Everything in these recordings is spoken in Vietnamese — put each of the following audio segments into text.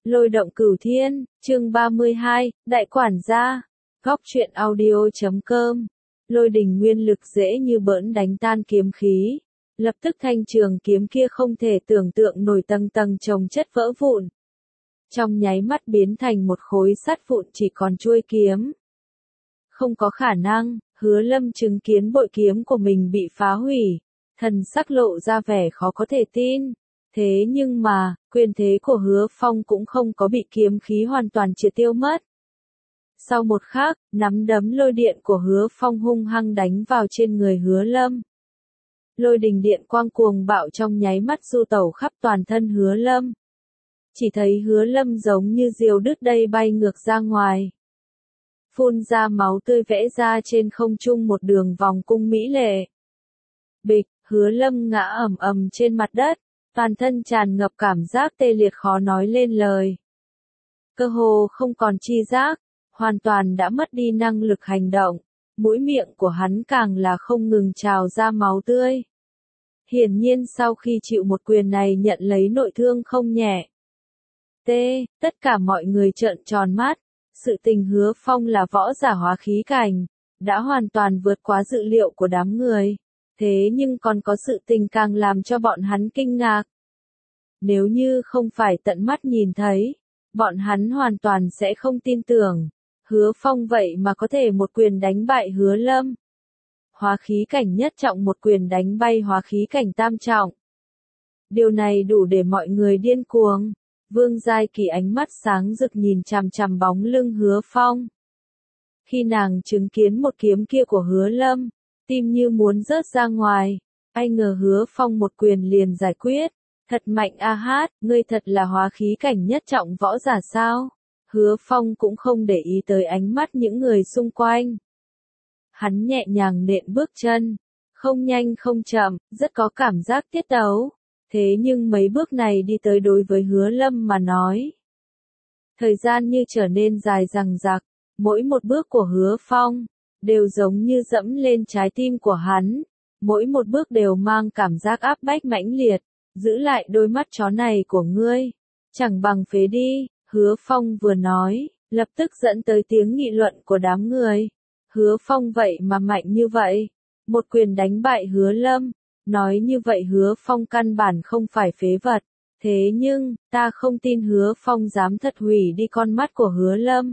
Lôi động cửu thiên, chương 32, Đại quản gia, góc truyện audio.com. Lôi đình nguyên lực dễ như bỡn đánh tan kiếm khí. Lập tức thanh trường kiếm kia không thể tưởng tượng nổi tầng tầng chồng chất vỡ vụn. Trong nháy mắt biến thành một khối sắt vụn chỉ còn chuôi kiếm. Không có khả năng, Hứa Lâm chứng kiến bội kiếm của mình bị phá hủy. Thần sắc lộ ra vẻ khó có thể tin. Thế nhưng mà, quyền thế của Hứa Phong cũng không có bị kiếm khí hoàn toàn triệt tiêu mất. Sau một khắc, nắm đấm lôi điện của Hứa Phong hung hăng đánh vào trên người Hứa Lâm. Lôi đình điện quang cuồng bạo trong nháy mắt du tẩu khắp toàn thân Hứa Lâm. Chỉ thấy Hứa Lâm giống như diều đứt dây bay ngược ra ngoài. Phun ra máu tươi vẽ ra trên không trung một đường vòng cung mỹ lệ. Bịch, Hứa Lâm ngã ầm ầm trên mặt đất, toàn thân tràn ngập cảm giác tê liệt khó nói lên lời. Cơ hồ không còn chi giác, hoàn toàn đã mất đi năng lực hành động, mũi miệng của hắn càng là không ngừng trào ra máu tươi. Hiển nhiên sau khi chịu một quyền này nhận lấy nội thương không nhẹ. Tất cả mọi người trợn tròn mắt, sự tình Hứa Phong là võ giả hóa khí cảnh, đã hoàn toàn vượt quá dự liệu của đám người. Thế nhưng còn có sự tình càng làm cho bọn hắn kinh ngạc. Nếu như không phải tận mắt nhìn thấy, bọn hắn hoàn toàn sẽ không tin tưởng. Hứa Phong vậy mà có thể một quyền đánh bại Hứa Lâm. Hóa khí cảnh nhất trọng một quyền đánh bay hóa khí cảnh tam trọng. Điều này đủ để mọi người điên cuồng. Vương Giai Kỳ ánh mắt sáng rực nhìn chằm chằm bóng lưng Hứa Phong. Khi nàng chứng kiến một kiếm kia của Hứa Lâm, tim như muốn rớt ra ngoài. Ai ngờ Hứa Phong một quyền liền giải quyết. Thật mạnh a hát, ngươi thật là hóa khí cảnh nhất trọng võ giả sao? Hứa Phong cũng không để ý tới ánh mắt những người xung quanh. Hắn nhẹ nhàng nện bước chân, không nhanh không chậm, rất có cảm giác tiết tấu. Thế nhưng mấy bước này đi tới đối với Hứa Lâm mà nói. Thời gian như trở nên dài dằng dặc, mỗi một bước của Hứa Phong, đều giống như dẫm lên trái tim của hắn. Mỗi một bước đều mang cảm giác áp bách mãnh liệt. Giữ lại đôi mắt chó này của ngươi, chẳng bằng phế đi, Hứa Phong vừa nói, lập tức dẫn tới tiếng nghị luận của đám người. Hứa Phong vậy mà mạnh như vậy, một quyền đánh bại Hứa Lâm, nói như vậy Hứa Phong căn bản không phải phế vật, thế nhưng, ta không tin Hứa Phong dám thật hủy đi con mắt của Hứa Lâm.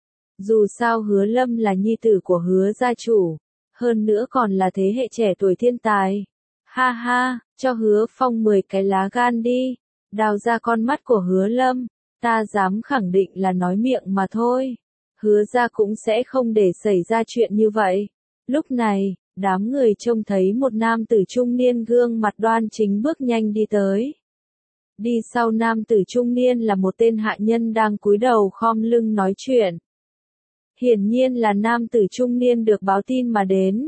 Dù sao Hứa Lâm là nhi tử của Hứa gia chủ, hơn nữa còn là thế hệ trẻ tuổi thiên tài. Ha ha, cho Hứa Phong 10 cái lá gan đi, đào ra con mắt của Hứa Lâm, ta dám khẳng định là nói miệng mà thôi. Hứa ra cũng sẽ không để xảy ra chuyện như vậy. Lúc này, đám người trông thấy một nam tử trung niên gương mặt đoan chính bước nhanh đi tới. Đi sau nam tử trung niên là một tên hạ nhân đang cúi đầu khom lưng nói chuyện. Hiển nhiên là nam tử trung niên được báo tin mà đến.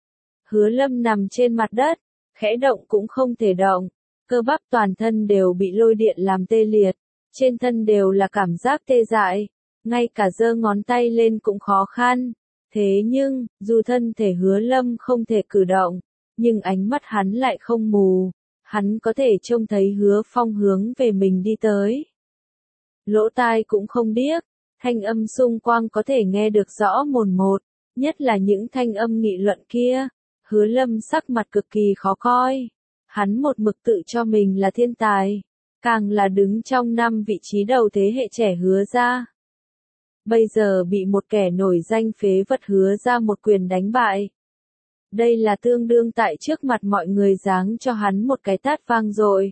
Hứa Lâm nằm trên mặt đất, khẽ động cũng không thể động, cơ bắp toàn thân đều bị lôi điện làm tê liệt, trên thân đều là cảm giác tê dại, ngay cả giơ ngón tay lên cũng khó khăn. Thế nhưng, dù thân thể Hứa Lâm không thể cử động, nhưng ánh mắt hắn lại không mù, hắn có thể trông thấy Hứa Phong hướng về mình đi tới. Lỗ tai cũng không điếc, thanh âm xung quanh có thể nghe được rõ mồn một, nhất là những thanh âm nghị luận kia. Hứa Lâm sắc mặt cực kỳ khó coi. Hắn một mực tự cho mình là thiên tài, càng là đứng trong 5 vị trí đầu thế hệ trẻ Hứa ra. Bây giờ bị một kẻ nổi danh phế vật Hứa ra một quyền đánh bại. Đây là tương đương tại trước mặt mọi người giáng cho hắn một cái tát vang dội.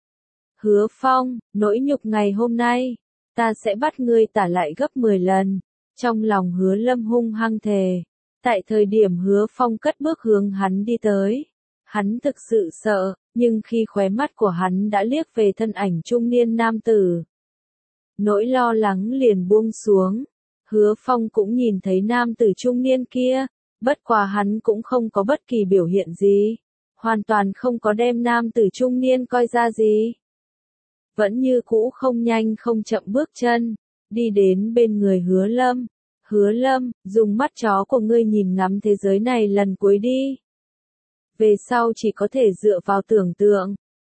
Hứa Phong, nỗi nhục ngày hôm nay, ta sẽ bắt ngươi trả lại gấp 10 lần. Trong lòng Hứa Lâm hung hăng thề. Tại thời điểm Hứa Phong cất bước hướng hắn đi tới, hắn thực sự sợ, nhưng khi khóe mắt của hắn đã liếc về thân ảnh trung niên nam tử, nỗi lo lắng liền buông xuống. Hứa Phong cũng nhìn thấy nam tử trung niên kia, bất quá hắn cũng không có bất kỳ biểu hiện gì, hoàn toàn không có đem nam tử trung niên coi ra gì. Vẫn như cũ không nhanh không chậm bước chân, đi đến bên người Hứa Lâm. Hứa Lâm, dùng mắt chó của ngươi nhìn ngắm thế giới này lần cuối đi. Về sau chỉ có thể dựa vào tưởng tượng,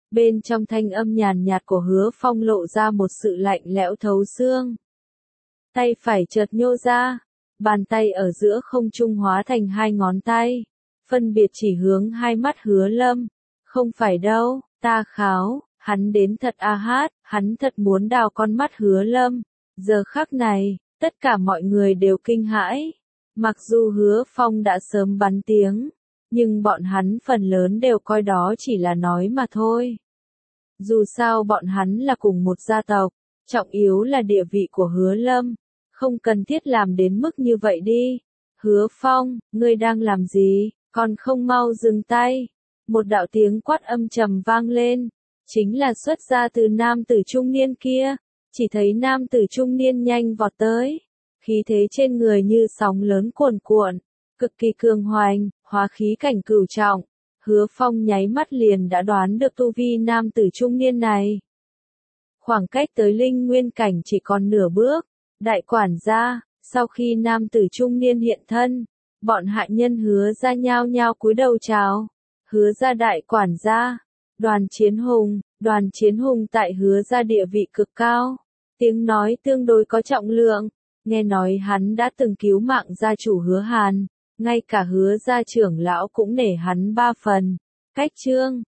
Bên trong thanh âm nhàn nhạt của Hứa Phong lộ ra một sự lạnh lẽo thấu xương. Tay phải chợt nhô ra, bàn tay ở giữa không trung hóa thành hai ngón tay, phân biệt chỉ hướng hai mắt Hứa Lâm. Không phải đâu, ta kháo, hắn đến thật a hát, hắn thật muốn đào con mắt Hứa Lâm. Giờ khắc này, tất cả mọi người đều kinh hãi. Mặc dù Hứa Phong đã sớm bắn tiếng, nhưng bọn hắn phần lớn đều coi đó chỉ là nói mà thôi. Dù sao bọn hắn là cùng một gia tộc, trọng yếu là địa vị của Hứa Lâm, không cần thiết làm đến mức như vậy đi. Hứa Phong, ngươi đang làm gì, còn không mau dừng tay. Một đạo tiếng quát âm trầm vang lên, chính là xuất ra từ nam tử trung niên kia. Chỉ thấy nam tử trung niên nhanh vọt tới, khí thế trên người như sóng lớn cuồn cuộn, cực kỳ cường hoành, hóa khí cảnh cửu trọng. Hứa Phong nháy mắt liền đã đoán được tu vi nam tử trung niên này. Khoảng cách tới linh nguyên cảnh chỉ còn nửa bước. Đại quản gia, sau khi nam tử trung niên hiện thân, bọn hạ nhân Hứa gia nhao nhao cúi đầu chào. Hứa gia đại quản gia, Đoàn Chiến Hùng tại Hứa gia địa vị cực cao, tiếng nói tương đối có trọng lượng, nghe nói hắn đã từng cứu mạng gia chủ Hứa Hàn, ngay cả Hứa gia trưởng lão cũng nể hắn 3 phần. Cách chương